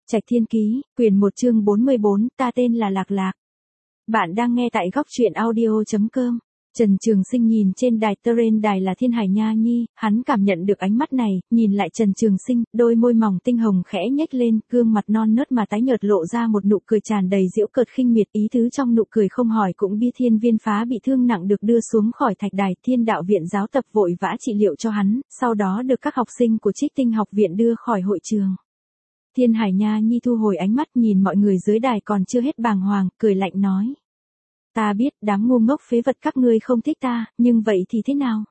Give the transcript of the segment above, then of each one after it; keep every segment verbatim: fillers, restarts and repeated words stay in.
Trạch Thiên Ký, quyền một chương bốn mươi bốn, ta tên là Lạc Lạc. Bạn đang nghe tại góc truyện audio chấm com. Trần Trường Sinh nhìn trên đài terrain đài là Thiên Hải Nha Nhi, hắn cảm nhận được ánh mắt này, nhìn lại Trần Trường Sinh, đôi môi mỏng tinh hồng khẽ nhếch lên, gương mặt non nớt mà tái nhợt lộ ra một nụ cười tràn đầy giễu cợt khinh miệt, ý tứ trong nụ cười không hỏi cũng biết Thiên Viên Phá bị thương nặng được đưa xuống khỏi thạch đài, Thiên Đạo Viện giáo tập vội vã trị liệu cho hắn, sau đó được các học sinh của Trích Tinh học viện đưa khỏi hội trường. Thiên Hải Nha Nhi thu hồi ánh mắt nhìn mọi người dưới đài còn chưa hết bàng hoàng, cười lạnh nói. Ta biết đám ngu ngốc phế vật các ngươi không thích ta, nhưng vậy thì thế nào?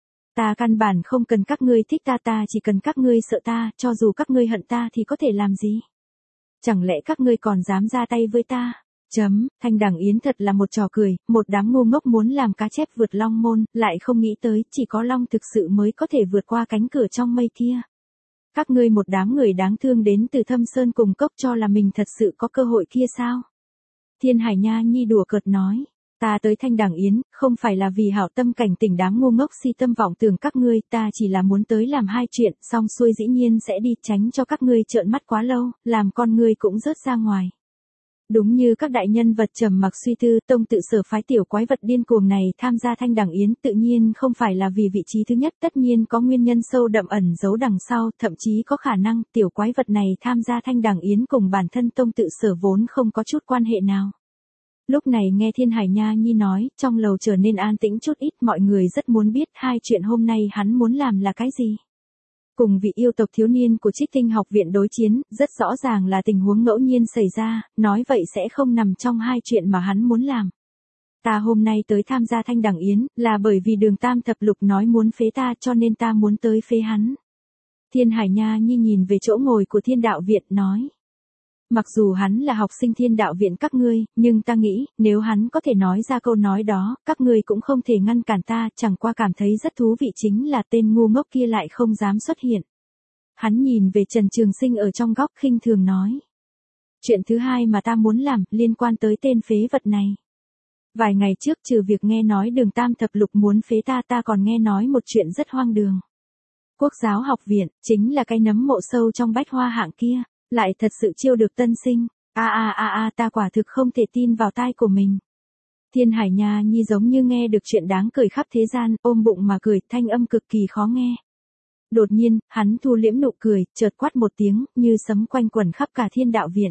Ta căn bản không cần các ngươi thích ta, ta chỉ cần các ngươi sợ ta, cho dù các ngươi hận ta thì có thể làm gì? Chẳng lẽ các ngươi còn dám ra tay với ta? Chấm, Thanh Đằng Yến thật là một trò cười, một đám ngu ngốc muốn làm cá chép vượt long môn, lại không nghĩ tới chỉ có long thực sự mới có thể vượt qua cánh cửa trong mây kia. Các ngươi một đám người đáng thương đến từ Thâm Sơn cùng cốc cho là mình thật sự có cơ hội kia sao? Thiên Hải Nha Nhi đùa cợt nói, ta tới Thanh Đằng Yến, không phải là vì hảo tâm cảnh tỉnh đám ngu ngốc si tâm vọng tưởng các ngươi, ta chỉ là muốn tới làm hai chuyện, xong xuôi dĩ nhiên sẽ đi, tránh cho các ngươi trợn mắt quá lâu, làm con ngươi cũng rớt ra ngoài. Đúng như các đại nhân vật trầm mặc suy tư, tông tự sở phái tiểu quái vật điên cuồng này tham gia Thanh Đằng Yến tự nhiên không phải là vì vị trí thứ nhất, tất nhiên có nguyên nhân sâu đậm ẩn giấu đằng sau, thậm chí có khả năng tiểu quái vật này tham gia Thanh Đằng Yến cùng bản thân tông tự sở vốn không có chút quan hệ nào. Lúc này nghe Thiên Hải Nha Nhi nói, trong lầu trở nên an tĩnh chút ít, mọi người rất muốn biết hai chuyện hôm nay hắn muốn làm là cái gì. Cùng vị yêu tộc thiếu niên của Trích Tinh học viện đối chiến, rất rõ ràng là tình huống ngẫu nhiên xảy ra, nói vậy sẽ không nằm trong hai chuyện mà hắn muốn làm. Ta hôm nay tới tham gia Thanh Đằng Yến, là bởi vì Đường Tam Thập Lục nói muốn phế ta cho nên ta muốn tới phế hắn. Thiên Hải Nha Nhi nhìn về chỗ ngồi của Thiên Đạo Viện nói. Mặc dù hắn là học sinh Thiên Đạo Viện các ngươi, nhưng ta nghĩ, nếu hắn có thể nói ra câu nói đó, các ngươi cũng không thể ngăn cản ta, chẳng qua cảm thấy rất thú vị chính là tên ngu ngốc kia lại không dám xuất hiện. Hắn nhìn về Trần Trường Sinh ở trong góc khinh thường nói. Chuyện thứ hai mà ta muốn làm, liên quan tới tên phế vật này. Vài ngày trước trừ việc nghe nói Đường Tam Thập Lục muốn phế ta, ta còn nghe nói một chuyện rất hoang đường. Quốc giáo học viện, chính là cái nấm mộ sâu trong bách hoa hạng kia. Lại thật sự chiêu được tân sinh, a a a a ta quả thực không thể tin vào tai của mình. Thiên Hải Nha Nhi giống như nghe được chuyện đáng cười khắp thế gian, ôm bụng mà cười, thanh âm cực kỳ khó nghe. Đột nhiên, hắn thu liễm nụ cười, chợt quát một tiếng, như sấm quanh quẩn khắp cả Thiên Đạo Viện.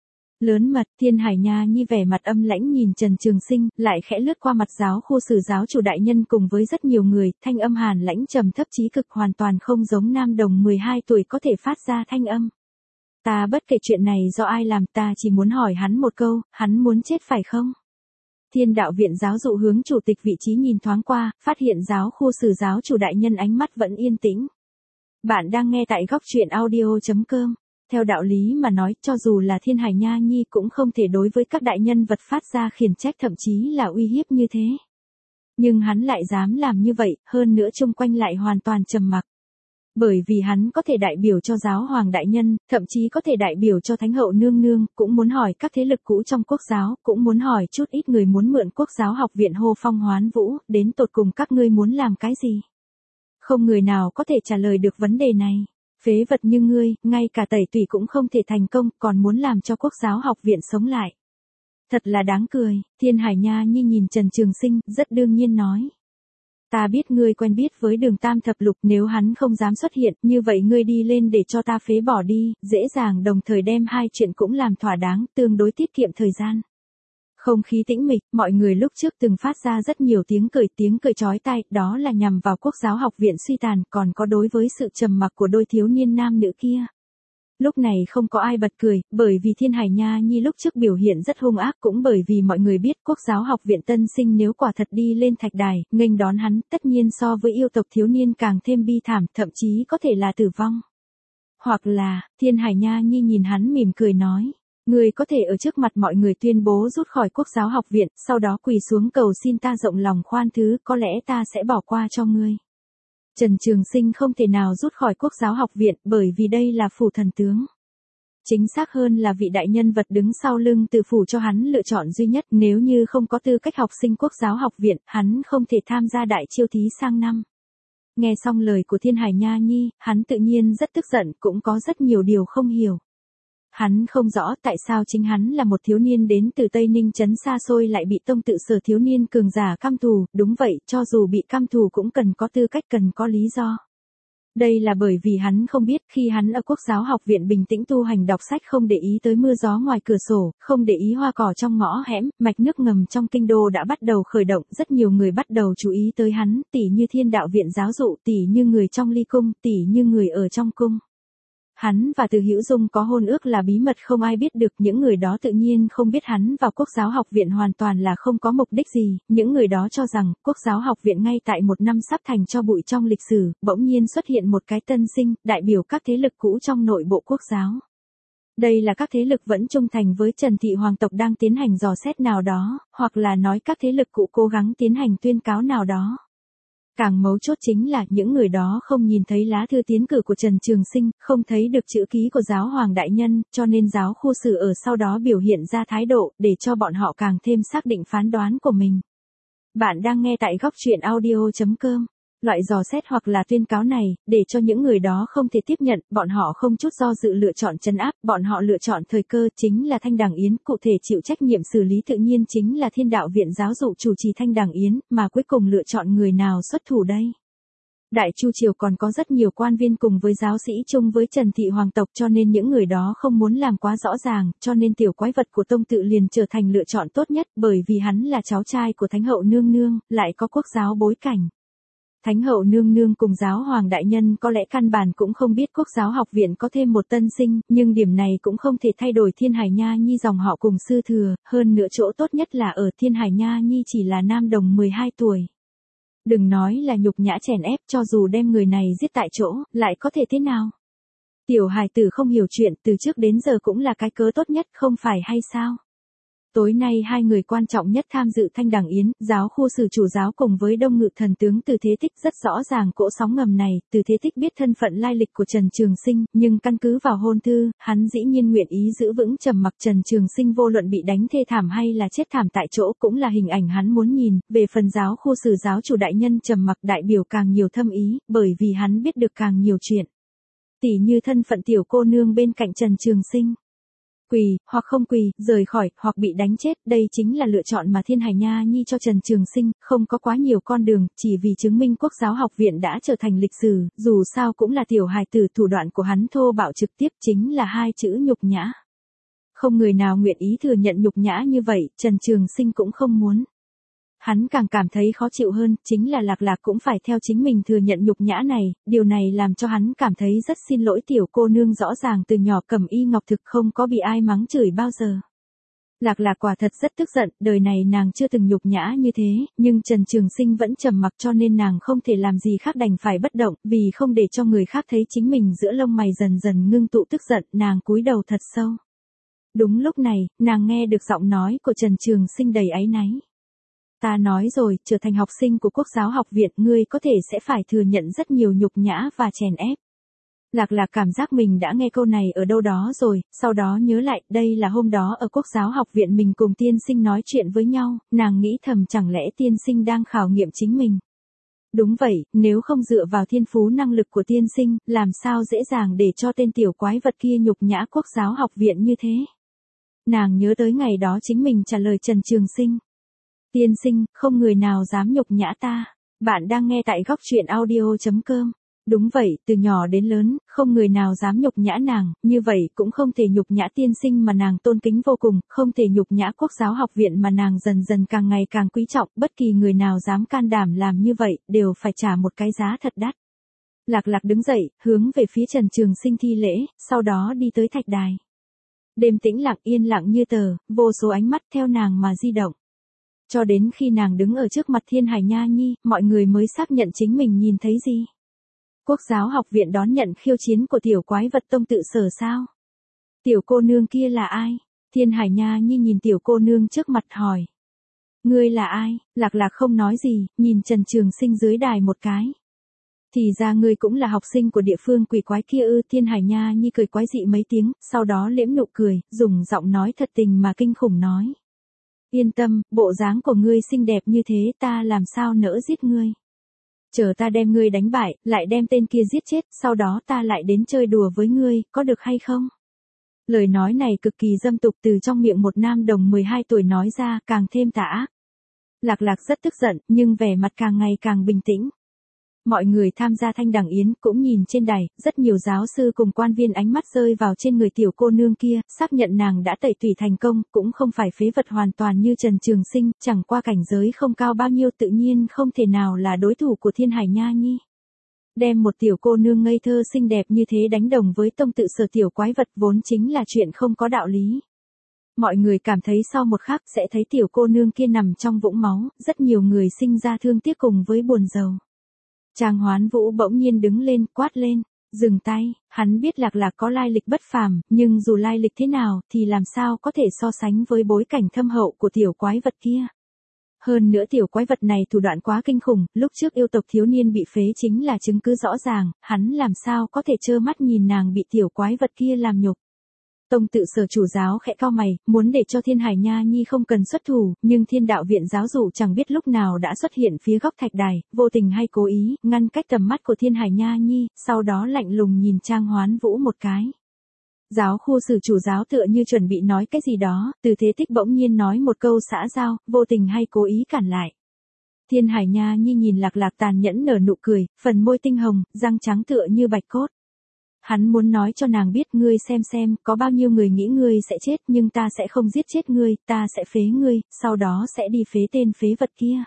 Lớn mật, Thiên Hải Nha Nhi vẻ mặt âm lãnh nhìn Trần Trường Sinh, lại khẽ lướt qua mặt giáo khu sử giáo chủ đại nhân cùng với rất nhiều người, thanh âm hàn lãnh trầm thấp chí cực hoàn toàn không giống nam đồng mười hai tuổi có thể phát ra thanh âm. Ta bất kể chuyện này do ai làm, ta chỉ muốn hỏi hắn một câu, hắn muốn chết phải không? Thiên Đạo Viện giáo dụ hướng chủ tịch vị trí nhìn thoáng qua, phát hiện giáo khu sử giáo chủ đại nhân ánh mắt vẫn yên tĩnh. Bạn đang nghe tại góc truyện audio chấm com. Theo đạo lý mà nói, cho dù là Thiên Hải Nha Nhi cũng không thể đối với các đại nhân vật phát ra khiển trách thậm chí là uy hiếp như thế. Nhưng hắn lại dám làm như vậy, hơn nữa chung quanh lại hoàn toàn trầm mặc. Bởi vì hắn có thể đại biểu cho giáo hoàng đại nhân, thậm chí có thể đại biểu cho thánh hậu nương nương, cũng muốn hỏi các thế lực cũ trong quốc giáo, cũng muốn hỏi chút ít người muốn mượn quốc giáo học viện hô phong hoán vũ, đến tột cùng các ngươi muốn làm cái gì? Không người nào có thể trả lời được vấn đề này. Phế vật như ngươi, ngay cả tẩy tủy cũng không thể thành công, còn muốn làm cho quốc giáo học viện sống lại. Thật là đáng cười, Thiên Hải Nha Nhi nhìn Trần Trường Sinh, rất đương nhiên nói. Ta biết ngươi quen biết với Đường Tam Thập Lục, nếu hắn không dám xuất hiện, như vậy ngươi đi lên để cho ta phế bỏ đi, dễ dàng đồng thời đem hai chuyện cũng làm thỏa đáng, tương đối tiết kiệm thời gian. Không khí tĩnh mịch, mọi người lúc trước từng phát ra rất nhiều tiếng cười, tiếng cười chói tai, đó là nhằm vào quốc giáo học viện suy tàn, còn có đối với sự trầm mặc của đôi thiếu niên nam nữ kia. Lúc này không có ai bật cười, bởi vì Thiên Hải Nha Nhi lúc trước biểu hiện rất hung ác, cũng bởi vì mọi người biết quốc giáo học viện tân sinh nếu quả thật đi lên thạch đài, nghênh đón hắn, tất nhiên so với yêu tộc thiếu niên càng thêm bi thảm, thậm chí có thể là tử vong. Hoặc là, Thiên Hải Nha Nhi nhìn hắn mỉm cười nói, ngươi có thể ở trước mặt mọi người tuyên bố rút khỏi quốc giáo học viện, sau đó quỳ xuống cầu xin ta rộng lòng khoan thứ, có lẽ ta sẽ bỏ qua cho ngươi. Trần Trường Sinh không thể nào rút khỏi quốc giáo học viện, bởi vì đây là phủ thần tướng. Chính xác hơn là vị đại nhân vật đứng sau lưng từ phủ cho hắn lựa chọn duy nhất, nếu như không có tư cách học sinh quốc giáo học viện, hắn không thể tham gia đại chiêu thí sang năm. Nghe xong lời của Thiên Hải Nha Nhi, hắn tự nhiên rất tức giận, cũng có rất nhiều điều không hiểu. Hắn không rõ tại sao chính hắn là một thiếu niên đến từ Tây Ninh trấn xa xôi lại bị tông tự Sở thiếu niên cường giả căm thù, đúng vậy, cho dù bị căm thù cũng cần có tư cách, cần có lý do. Đây là bởi vì hắn không biết khi hắn ở Quốc giáo học viện bình tĩnh tu hành đọc sách không để ý tới mưa gió ngoài cửa sổ, không để ý hoa cỏ trong ngõ hẻm, mạch nước ngầm trong kinh đô đã bắt đầu khởi động, rất nhiều người bắt đầu chú ý tới hắn, tỉ như Thiên Đạo viện giáo dụ, tỉ như người trong ly cung, tỉ như người ở trong cung. Hắn và Từ Hữu Dung có hôn ước là bí mật không ai biết được, những người đó tự nhiên không biết hắn vào Quốc giáo học viện hoàn toàn là không có mục đích gì, những người đó cho rằng Quốc giáo học viện ngay tại một năm sắp thành tro bụi trong lịch sử, bỗng nhiên xuất hiện một cái tân sinh, đại biểu các thế lực cũ trong nội bộ Quốc giáo. Đây là các thế lực vẫn trung thành với Trần Thị Hoàng tộc đang tiến hành dò xét nào đó, hoặc là nói các thế lực cũ cố gắng tiến hành tuyên cáo nào đó. Càng mấu chốt chính là những người đó không nhìn thấy lá thư tiến cử của Trần Trường Sinh, không thấy được chữ ký của giáo hoàng đại nhân, cho nên giáo khu sử ở sau đó biểu hiện ra thái độ, để cho bọn họ càng thêm xác định phán đoán của mình. Bạn đang nghe tại góc truyện audio chấm com. Loại dò xét hoặc là tuyên cáo này, để cho những người đó không thể tiếp nhận, bọn họ không chút do dự lựa chọn trấn áp, bọn họ lựa chọn thời cơ chính là Thanh Đằng Yến, cụ thể chịu trách nhiệm xử lý tự nhiên chính là Thiên Đạo viện giáo dụ chủ trì Thanh Đằng Yến, mà cuối cùng lựa chọn người nào xuất thủ đây? Đại Chu triều còn có rất nhiều quan viên cùng với giáo sĩ chung với Trần Thị Hoàng tộc, cho nên những người đó không muốn làm quá rõ ràng, cho nên tiểu quái vật của tông tự liền trở thành lựa chọn tốt nhất, bởi vì hắn là cháu trai của Thánh hậu nương nương, lại có quốc giáo bối cảnh. Thánh hậu nương nương cùng giáo hoàng đại nhân có lẽ căn bản cũng không biết Quốc giáo học viện có thêm một tân sinh, nhưng điểm này cũng không thể thay đổi Thiên Hải Nha Nhi dòng họ cùng sư thừa, hơn nữa chỗ tốt nhất là ở Thiên Hải Nha Nhi chỉ là nam đồng mười hai tuổi. Đừng nói là nhục nhã chèn ép, cho dù đem người này giết tại chỗ, lại có thể thế nào? Tiểu hài tử không hiểu chuyện từ trước đến giờ cũng là cái cớ tốt nhất không phải hay sao? Tối nay hai người quan trọng nhất tham dự Thanh Đằng Yến, giáo khu sử chủ giáo cùng với Đông Ngự thần tướng Từ Thế Tích rất rõ ràng cỗ sóng ngầm này, Từ Thế Tích biết thân phận lai lịch của Trần Trường Sinh, nhưng căn cứ vào hôn thư, hắn dĩ nhiên nguyện ý giữ vững trầm mặc. Trần Trường Sinh vô luận bị đánh thê thảm hay là chết thảm tại chỗ cũng là hình ảnh hắn muốn nhìn, về phần giáo khu sử giáo chủ đại nhân trầm mặc đại biểu càng nhiều thâm ý, bởi vì hắn biết được càng nhiều chuyện. Tỉ như thân phận tiểu cô nương bên cạnh Trần Trường Sinh. Quỳ, hoặc không quỳ, rời khỏi, hoặc bị đánh chết, đây chính là lựa chọn mà Thiên Hải Nha Nhi cho Trần Trường Sinh, không có quá nhiều con đường, chỉ vì chứng minh Quốc giáo học viện đã trở thành lịch sử, dù sao cũng là tiểu hài tử, thủ đoạn của hắn thô bạo trực tiếp chính là hai chữ nhục nhã. Không người nào nguyện ý thừa nhận nhục nhã như vậy, Trần Trường Sinh cũng không muốn. Hắn càng cảm thấy khó chịu hơn, chính là Lạc Lạc cũng phải theo chính mình thừa nhận nhục nhã này, điều này làm cho hắn cảm thấy rất xin lỗi tiểu cô nương, rõ ràng từ nhỏ Cẩm Y Ngọc Thực không có bị ai mắng chửi bao giờ. Lạc Lạc quả thật rất tức giận, đời này nàng chưa từng nhục nhã như thế, nhưng Trần Trường Sinh vẫn trầm mặc cho nên nàng không thể làm gì khác đành phải bất động, vì không để cho người khác thấy chính mình giữa lông mày dần dần ngưng tụ tức giận, nàng cúi đầu thật sâu. Đúng lúc này, nàng nghe được giọng nói của Trần Trường Sinh đầy áy náy. Ta nói rồi, trở thành học sinh của Quốc giáo học viện, ngươi có thể sẽ phải thừa nhận rất nhiều nhục nhã và chèn ép. Lạc Lạc cảm giác mình đã nghe câu này ở đâu đó rồi, sau đó nhớ lại, đây là hôm đó ở Quốc giáo học viện mình cùng tiên sinh nói chuyện với nhau, nàng nghĩ thầm chẳng lẽ tiên sinh đang khảo nghiệm chính mình. Đúng vậy, nếu không dựa vào thiên phú năng lực của tiên sinh, làm sao dễ dàng để cho tên tiểu quái vật kia nhục nhã Quốc giáo học viện như thế. Nàng nhớ tới ngày đó chính mình trả lời Trần Trường Sinh. Tiên sinh, không người nào dám nhục nhã ta. Bạn đang nghe tại góc truyện audio chấm com. Đúng vậy, từ nhỏ đến lớn, không người nào dám nhục nhã nàng, như vậy cũng không thể nhục nhã tiên sinh mà nàng tôn kính vô cùng, không thể nhục nhã Quốc giáo học viện mà nàng dần dần càng ngày càng quý trọng, bất kỳ người nào dám can đảm làm như vậy, đều phải trả một cái giá thật đắt. Lạc Lạc đứng dậy, hướng về phía Trần Trường Sinh thi lễ, sau đó đi tới thạch đài. Đêm tĩnh lặng yên lặng như tờ, vô số ánh mắt theo nàng mà di động. Cho đến khi nàng đứng ở trước mặt Thiên Hải Nha Nhi, mọi người mới xác nhận chính mình nhìn thấy gì. Quốc giáo học viện đón nhận khiêu chiến của tiểu quái vật tông tự Sở sao? Tiểu cô nương kia là ai? Thiên Hải Nha Nhi nhìn tiểu cô nương trước mặt hỏi. Ngươi là ai? Lạc Lạc không nói gì, nhìn Trần Trường Sinh dưới đài một cái. Thì ra ngươi cũng là học sinh của địa phương quỷ quái kia ư? Thiên Hải Nha Nhi cười quái dị mấy tiếng, sau đó liễm nụ cười, dùng giọng nói thật tình mà kinh khủng nói. Yên tâm, bộ dáng của ngươi xinh đẹp như thế ta làm sao nỡ giết ngươi. Chờ ta đem ngươi đánh bại, lại đem tên kia giết chết, sau đó ta lại đến chơi đùa với ngươi, có được hay không? Lời nói này cực kỳ dâm tục từ trong miệng một nam đồng mười hai tuổi nói ra, càng thêm tà ác. Lạc Lạc rất tức giận, nhưng vẻ mặt càng ngày càng bình tĩnh. Mọi người tham gia thanh đằng yến cũng nhìn trên đài, rất nhiều giáo sư cùng quan viên ánh mắt rơi vào trên người tiểu cô nương kia, xác nhận nàng đã tẩy tủy thành công, cũng không phải phế vật hoàn toàn như Trần Trường Sinh, chẳng qua cảnh giới không cao bao nhiêu tự nhiên không thể nào là đối thủ của Thiên Hải Nha Nhi. Đem một tiểu cô nương ngây thơ xinh đẹp như thế đánh đồng với tông tự sở tiểu quái vật vốn chính là chuyện không có đạo lý. Mọi người cảm thấy sau một khắc sẽ thấy tiểu cô nương kia nằm trong vũng máu, rất nhiều người sinh ra thương tiếc cùng với buồn rầu. Trang Hoán Vũ bỗng nhiên đứng lên, quát lên, dừng tay, hắn biết Lạc Lạc có lai lịch bất phàm, nhưng dù lai lịch thế nào thì làm sao có thể so sánh với bối cảnh thâm hậu của tiểu quái vật kia. Hơn nữa tiểu quái vật này thủ đoạn quá kinh khủng, lúc trước yêu tộc thiếu niên bị phế chính là chứng cứ rõ ràng, hắn làm sao có thể trơ mắt nhìn nàng bị tiểu quái vật kia làm nhục. Tông tự sở chủ giáo khẽ cau mày, muốn để cho Thiên Hải Nha Nhi không cần xuất thủ, nhưng Thiên Đạo Viện giáo dụ chẳng biết lúc nào đã xuất hiện phía góc thạch đài, vô tình hay cố ý, ngăn cách tầm mắt của Thiên Hải Nha Nhi, sau đó lạnh lùng nhìn Trang Hoán Vũ một cái. Giáo khu sử chủ giáo tựa như chuẩn bị nói cái gì đó, Từ Thế Tích bỗng nhiên nói một câu xã giao, vô tình hay cố ý cản lại. Thiên Hải Nha Nhi nhìn Lạc Lạc tàn nhẫn nở nụ cười, phần môi tinh hồng, răng trắng tựa như bạch cốt. Hắn muốn nói cho nàng biết, ngươi xem xem, có bao nhiêu người nghĩ ngươi sẽ chết, nhưng ta sẽ không giết chết ngươi, ta sẽ phế ngươi, sau đó sẽ đi phế tên phế vật kia.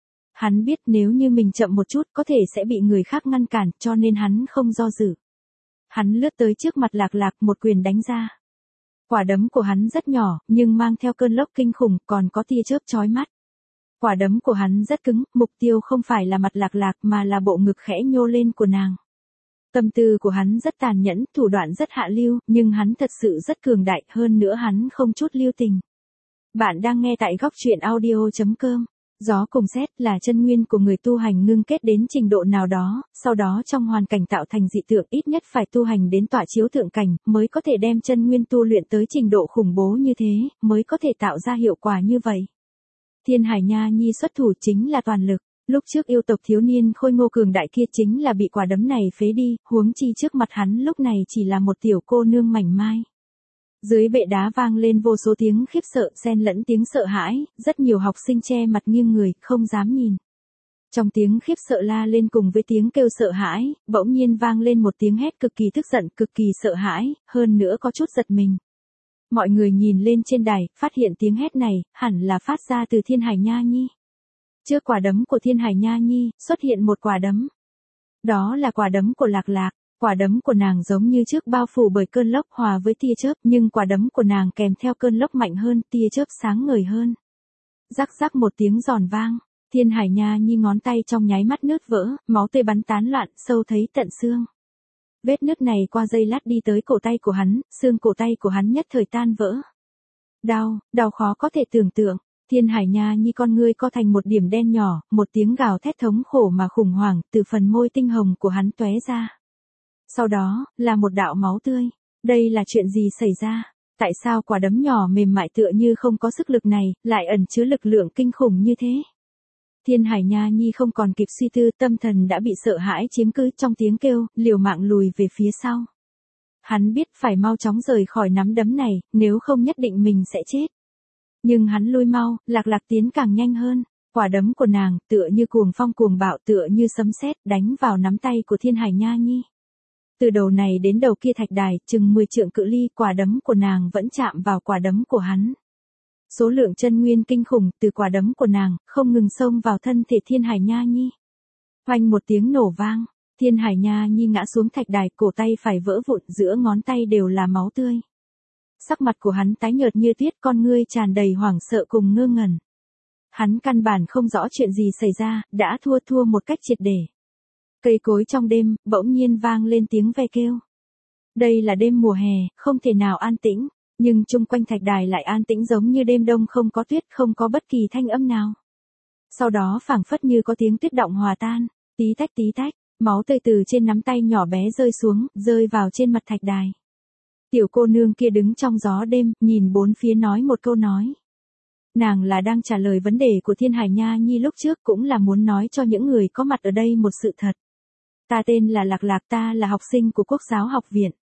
Hắn biết nếu như mình chậm một chút có thể sẽ bị người khác ngăn cản, cho nên hắn không do dự. Hắn lướt tới trước mặt Lạc Lạc, một quyền đánh ra. Quả đấm của hắn rất nhỏ, nhưng mang theo cơn lốc kinh khủng, còn có tia chớp chói mắt. Quả đấm của hắn rất cứng, mục tiêu không phải là mặt Lạc Lạc mà là bộ ngực khẽ nhô lên của nàng. Tâm tư của hắn rất tàn nhẫn, thủ đoạn rất hạ lưu, nhưng hắn thật sự rất cường đại, hơn nữa hắn không chút lưu tình. Bạn đang nghe tại góc truyện audio chấm com. Gió cùng sét là chân nguyên của người tu hành ngưng kết đến trình độ nào đó, sau đó trong hoàn cảnh tạo thành dị tượng, ít nhất phải tu hành đến tọa chiếu thượng cảnh, mới có thể đem chân nguyên tu luyện tới trình độ khủng bố như thế, mới có thể tạo ra hiệu quả như vậy. Thiên Hải Nha Nhi xuất thủ chính là toàn lực. Lúc trước yêu tộc thiếu niên khôi ngô cường đại kia chính là bị quả đấm này phế đi, huống chi trước mặt hắn lúc này chỉ là một tiểu cô nương mảnh mai. Dưới bệ đá vang lên vô số tiếng khiếp sợ xen lẫn tiếng sợ hãi, rất nhiều học sinh che mặt nghiêng người, không dám nhìn. Trong tiếng khiếp sợ la lên cùng với tiếng kêu sợ hãi, bỗng nhiên vang lên một tiếng hét cực kỳ tức giận, cực kỳ sợ hãi, hơn nữa có chút giật mình. Mọi người nhìn lên trên đài, phát hiện tiếng hét này, hẳn là phát ra từ Thiên Hải Nha Nhi. Trước quả đấm của Thiên Hải Nha Nhi, xuất hiện một quả đấm. Đó là quả đấm của Lạc Lạc, quả đấm của nàng giống như trước bao phủ bởi cơn lốc hòa với tia chớp, nhưng quả đấm của nàng kèm theo cơn lốc mạnh hơn, tia chớp sáng ngời hơn. Rắc rắc một tiếng giòn vang, Thiên Hải Nha Nhi ngón tay trong nháy mắt nứt vỡ, máu tươi bắn tán loạn, sâu thấy tận xương. Vết nứt này qua giây lát đi tới cổ tay của hắn, xương cổ tay của hắn nhất thời tan vỡ. Đau, đau khó có thể tưởng tượng. Thiên Hải Nha Nhi con ngươi co thành một điểm đen nhỏ, một tiếng gào thét thống khổ mà khủng hoảng từ phần môi tinh hồng của hắn tóe ra. Sau đó, là một đạo máu tươi. Đây là chuyện gì xảy ra? Tại sao quả đấm nhỏ mềm mại tựa như không có sức lực này, lại ẩn chứa lực lượng kinh khủng như thế? Thiên Hải Nha Nhi không còn kịp suy tư, tâm thần đã bị sợ hãi chiếm cứ, trong tiếng kêu, liều mạng lùi về phía sau. Hắn biết phải mau chóng rời khỏi nắm đấm này, nếu không nhất định mình sẽ chết. Nhưng hắn lui mau, Lạc Lạc tiến càng nhanh hơn, quả đấm của nàng tựa như cuồng phong cuồng bạo, tựa như sấm sét đánh vào nắm tay của Thiên Hải Nha Nhi. Từ đầu này đến đầu kia thạch đài, chừng mười trượng cự ly, quả đấm của nàng vẫn chạm vào quả đấm của hắn. Số lượng chân nguyên kinh khủng từ quả đấm của nàng không ngừng xông vào thân thể Thiên Hải Nha Nhi. Oanh một tiếng nổ vang, Thiên Hải Nha Nhi ngã xuống thạch đài, cổ tay phải vỡ vụn, giữa ngón tay đều là máu tươi. Sắc mặt của hắn tái nhợt như tuyết, con ngươi tràn đầy hoảng sợ cùng ngơ ngẩn. Hắn căn bản không rõ chuyện gì xảy ra, đã thua thua một cách triệt để. Cây cối trong đêm, bỗng nhiên vang lên tiếng ve kêu. Đây là đêm mùa hè, không thể nào an tĩnh, nhưng chung quanh thạch đài lại an tĩnh giống như đêm đông không có tuyết, không có bất kỳ thanh âm nào. Sau đó phảng phất như có tiếng tuyết động hòa tan, tí tách tí tách, máu tươi từ trên nắm tay nhỏ bé rơi xuống, rơi vào trên mặt thạch đài. Tiểu cô nương kia đứng trong gió đêm, nhìn bốn phía nói một câu nói. Nàng là đang trả lời vấn đề của Thiên Hải Nha Nhi lúc trước, cũng là muốn nói cho những người có mặt ở đây một sự thật. Ta tên là Lạc Lạc, ta là học sinh của Quốc giáo học viện.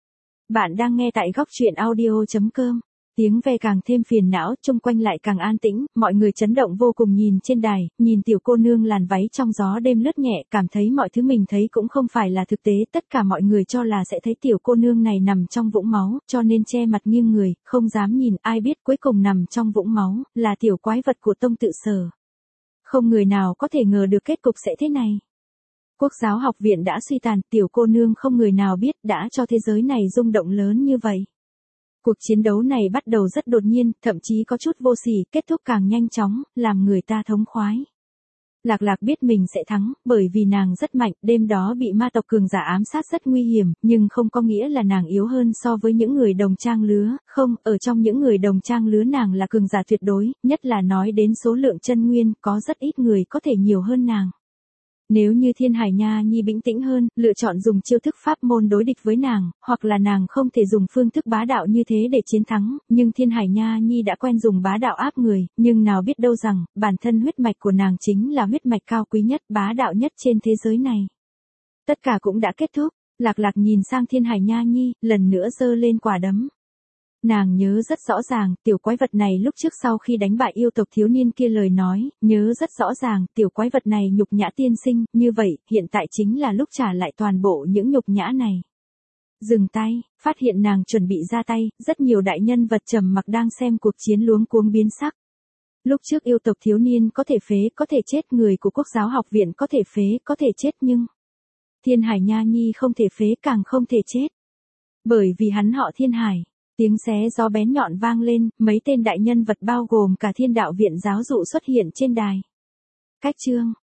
Bạn đang nghe tại góc truyện audio chấm com. Tiếng ve càng thêm phiền não, chung quanh lại càng an tĩnh, mọi người chấn động vô cùng nhìn trên đài, nhìn tiểu cô nương làn váy trong gió đêm lướt nhẹ, cảm thấy mọi thứ mình thấy cũng không phải là thực tế, tất cả mọi người cho là sẽ thấy tiểu cô nương này nằm trong vũng máu, cho nên che mặt nghiêng người, không dám nhìn, ai biết cuối cùng nằm trong vũng máu, là tiểu quái vật của Tông Tự Sở. Không người nào có thể ngờ được kết cục sẽ thế này. Quốc giáo học viện đã suy tàn, tiểu cô nương không người nào biết đã cho thế giới này rung động lớn như vậy. Cuộc chiến đấu này bắt đầu rất đột nhiên, thậm chí có chút vô sỉ, kết thúc càng nhanh chóng, làm người ta thống khoái. Lạc Lạc biết mình sẽ thắng, bởi vì nàng rất mạnh, đêm đó bị ma tộc cường giả ám sát rất nguy hiểm, nhưng không có nghĩa là nàng yếu hơn so với những người đồng trang lứa, không, ở trong những người đồng trang lứa nàng là cường giả tuyệt đối, nhất là nói đến số lượng chân nguyên, có rất ít người có thể nhiều hơn nàng. Nếu như Thiên Hải Nha Nhi bình tĩnh hơn, lựa chọn dùng chiêu thức pháp môn đối địch với nàng, hoặc là nàng không thể dùng phương thức bá đạo như thế để chiến thắng, nhưng Thiên Hải Nha Nhi đã quen dùng bá đạo áp người, nhưng nào biết đâu rằng, bản thân huyết mạch của nàng chính là huyết mạch cao quý nhất, bá đạo nhất trên thế giới này. Tất cả cũng đã kết thúc, Lạc Lạc nhìn sang Thiên Hải Nha Nhi, lần nữa giơ lên quả đấm. Nàng nhớ rất rõ ràng, tiểu quái vật này lúc trước sau khi đánh bại yêu tộc thiếu niên kia lời nói, nhớ rất rõ ràng, tiểu quái vật này nhục nhã tiên sinh, như vậy, hiện tại chính là lúc trả lại toàn bộ những nhục nhã này. Dừng tay, phát hiện nàng chuẩn bị ra tay, rất nhiều đại nhân vật trầm mặc đang xem cuộc chiến luống cuống biến sắc. Lúc trước yêu tộc thiếu niên có thể phế, có thể chết, người của quốc giáo học viện có thể phế, có thể chết nhưng Thiên Hải Nha Nhi không thể phế, càng không thể chết. Bởi vì hắn họ Thiên Hải. Tiếng xé gió bén nhọn vang lên, mấy tên đại nhân vật bao gồm cả Thiên Đạo Viện giáo dụ xuất hiện trên đài. Cách chương